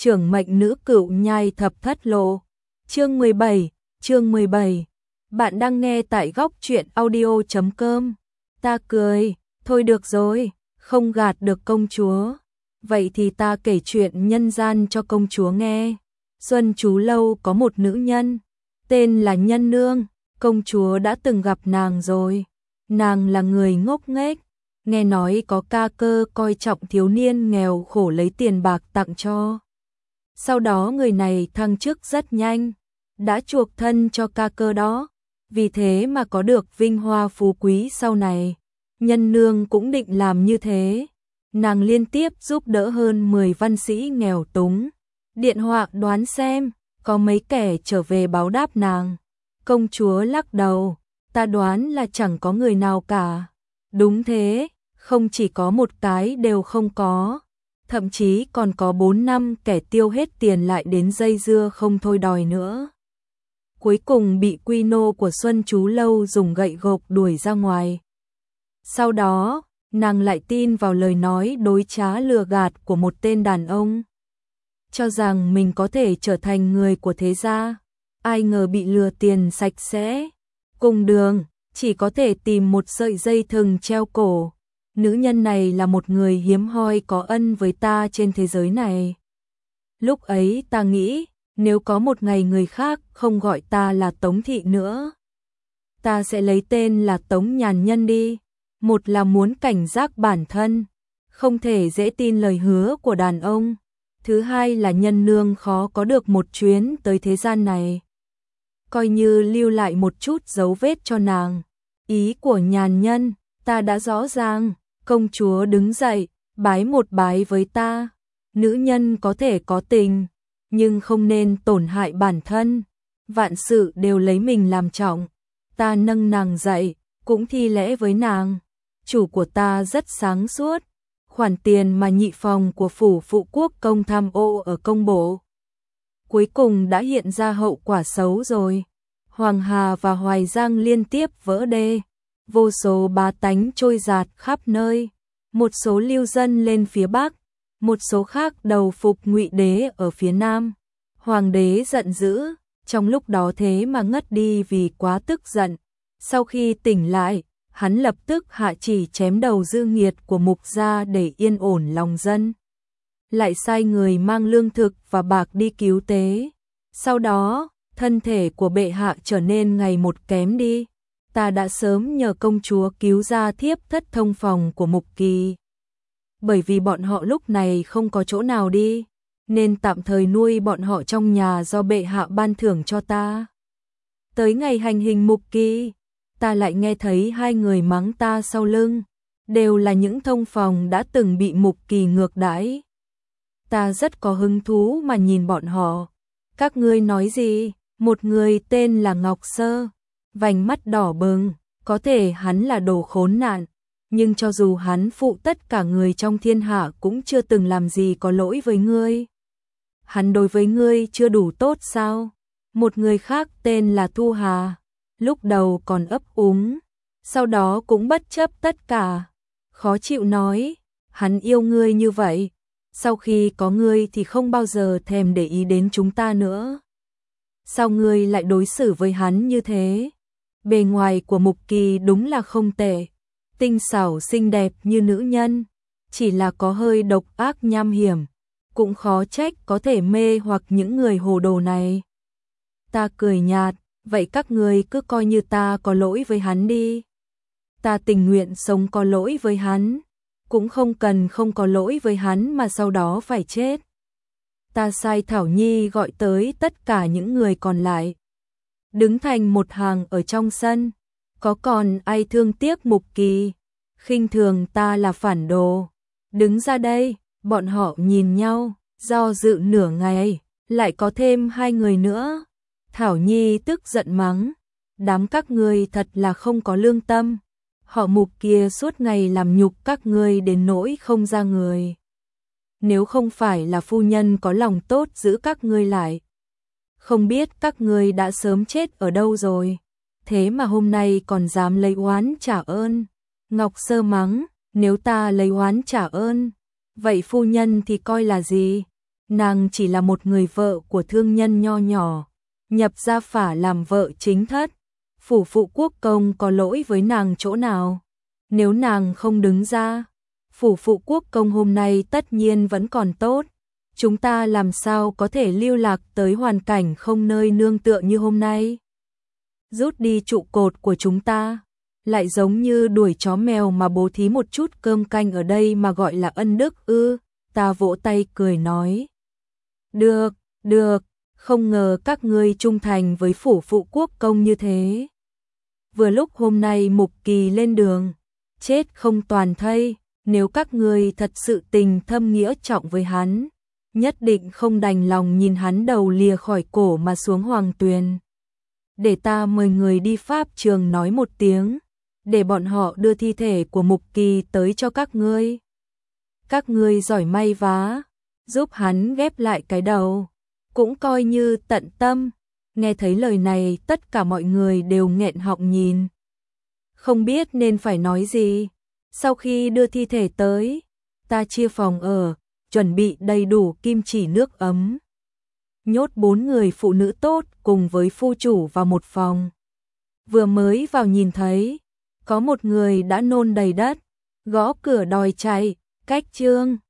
Trưởng mệnh nữ cựu nhai thập thất lộ. Chương 17. Bạn đang nghe tại góc truyện audio.com. Ta cười, thôi được rồi, không gạt được công chúa. Vậy thì ta kể chuyện nhân gian cho công chúa nghe. Xuân Chú Lâu có một nữ nhân, tên là Nhân Nương, công chúa đã từng gặp nàng rồi. Nàng là người ngốc nghếch, nghe nói có ca cơ coi trọng thiếu niên nghèo khổ lấy tiền bạc tặng cho. Sau đó người này thăng chức rất nhanh, đã chuộc thân cho ca cơ đó, vì thế mà có được vinh hoa phú quý sau này. Nhân Nương cũng định làm như thế, nàng liên tiếp giúp đỡ hơn 10 văn sĩ nghèo túng. Điện họa đoán xem, có mấy kẻ trở về báo đáp nàng. Công chúa lắc đầu, ta đoán là chẳng có người nào cả. Đúng thế, không chỉ có một cái đều không có. Thậm chí còn có 4 năm kẻ tiêu hết tiền lại đến dây dưa không thôi đòi nữa. Cuối cùng bị quy nô của Xuân Chú Lâu dùng gậy gộc đuổi ra ngoài. Sau đó, nàng lại tin vào lời nói đối trá lừa gạt của một tên đàn ông, cho rằng mình có thể trở thành người của thế gia. Ai ngờ bị lừa tiền sạch sẽ. Cùng đường, chỉ có thể tìm một sợi dây thừng treo cổ. Nữ nhân này là một người hiếm hoi có ân với ta trên thế giới này. Lúc ấy ta nghĩ, nếu có một ngày người khác không gọi ta là Tống Thị nữa, ta sẽ lấy tên là Tống Nhàn Nhân đi. Một là muốn cảnh giác bản thân, không thể dễ tin lời hứa của đàn ông. Thứ hai là Nhân Nương khó có được một chuyến tới thế gian này, coi như lưu lại một chút dấu vết cho nàng. Ý của Nhàn Nhân, ta đã rõ ràng. Công chúa đứng dậy, bái một bái với ta. Nữ nhân có thể có tình, nhưng không nên tổn hại bản thân. Vạn sự đều lấy mình làm trọng. Ta nâng nàng dậy, cũng thi lễ với nàng. Chủ của ta rất sáng suốt. Khoản tiền mà nhị phòng của phủ phụ quốc công tham ô ở công bộ, cuối cùng đã hiện ra hậu quả xấu rồi. Hoàng Hà và Hoài Giang liên tiếp vỡ đê. Vô số bá tánh trôi dạt khắp nơi, một số lưu dân lên phía Bắc, một số khác đầu phục Ngụy Đế ở phía Nam. Hoàng đế giận dữ, trong lúc đó thế mà ngất đi vì quá tức giận. Sau khi tỉnh lại, hắn lập tức hạ chỉ chém đầu dư nghiệt của Mục gia để yên ổn lòng dân. Lại sai người mang lương thực và bạc đi cứu tế. Sau đó, thân thể của bệ hạ trở nên ngày một kém đi. Ta đã sớm nhờ công chúa cứu ra thiếp thất thông phòng của Mục Kỳ. Bởi vì bọn họ lúc này không có chỗ nào đi, nên tạm thời nuôi bọn họ trong nhà do bệ hạ ban thưởng cho ta. Tới ngày hành hình Mục Kỳ, ta lại nghe thấy hai người mắng ta sau lưng, đều là những thông phòng đã từng bị Mục Kỳ ngược đãi. Ta rất có hứng thú mà nhìn bọn họ. Các ngươi nói gì? Một người tên là Ngọc Sơ, vành mắt đỏ bừng, có thể hắn là đồ khốn nạn, nhưng cho dù hắn phụ tất cả người trong thiên hạ cũng chưa từng làm gì có lỗi với ngươi. Hắn đối với ngươi chưa đủ tốt sao? Một người khác tên là Thu Hà, lúc đầu còn ấp úng, sau đó cũng bất chấp tất cả. Khó chịu nói, hắn yêu ngươi như vậy, sau khi có ngươi thì không bao giờ thèm để ý đến chúng ta nữa. Sao ngươi lại đối xử với hắn như thế? Bề ngoài của Mục Kỳ đúng là không tệ, tinh xảo xinh đẹp như nữ nhân, chỉ là có hơi độc ác nham hiểm, cũng khó trách có thể mê hoặc những người hồ đồ này. Ta cười nhạt, vậy các ngươi cứ coi như ta có lỗi với hắn đi. Ta tình nguyện sống có lỗi với hắn, cũng không cần không có lỗi với hắn mà sau đó phải chết. Ta sai Thảo Nhi gọi tới tất cả những người còn lại, đứng thành một hàng ở trong sân. Có còn ai thương tiếc Mục Kỳ, khinh thường ta là phản đồ, đứng ra đây. Bọn họ nhìn nhau, do dự nửa ngày, lại có thêm hai người nữa. Thảo Nhi tức giận mắng, đám các ngươi thật là không có lương tâm. Họ Mục kia suốt ngày làm nhục các ngươi đến nỗi không ra người. Nếu không phải là phu nhân có lòng tốt giữ các ngươi lại, không biết các ngươi đã sớm chết ở đâu rồi. Thế mà hôm nay còn dám lấy oán trả ơn. Ngọc Sơ mắng, nếu ta lấy oán trả ơn, vậy phu nhân thì coi là gì? nàng chỉ là một người vợ của thương nhân nho nhỏ, nhập gia phả làm vợ chính thất. Phủ phụ quốc công có lỗi với nàng chỗ nào? Nếu nàng không đứng ra, phủ phụ quốc công hôm nay tất nhiên vẫn còn tốt. Chúng ta làm sao có thể lưu lạc tới hoàn cảnh không nơi nương tựa như hôm nay? Rút đi trụ cột của chúng ta, lại giống như đuổi chó mèo mà bố thí một chút cơm canh ở đây mà gọi là ân đức ư? Ta vỗ tay cười nói. Được, được, không ngờ các ngươi trung thành với phủ phụ quốc công như thế. Vừa lúc hôm nay Mục Kỳ lên đường, chết không toàn thây, nếu các ngươi thật sự tình thâm nghĩa trọng với hắn, nhất định không đành lòng nhìn hắn đầu lìa khỏi cổ mà xuống hoàng tuyền. Để ta mời người đi pháp trường nói một tiếng, để bọn họ đưa thi thể của Mục Kỳ tới cho các ngươi. Các ngươi giỏi may vá, giúp hắn ghép lại cái đầu, cũng coi như tận tâm. Nghe thấy lời này tất cả mọi người đều nghẹn họng nhìn. Không biết nên phải nói gì. Sau khi đưa thi thể tới, ta chia phòng ở, chuẩn bị đầy đủ kim chỉ nước ấm. Nhốt 4 người phụ nữ tốt cùng với phu chủ vào một phòng. Vừa mới vào nhìn thấy, có một người đã nôn đầy đất, gõ cửa đòi chạy, cách trương.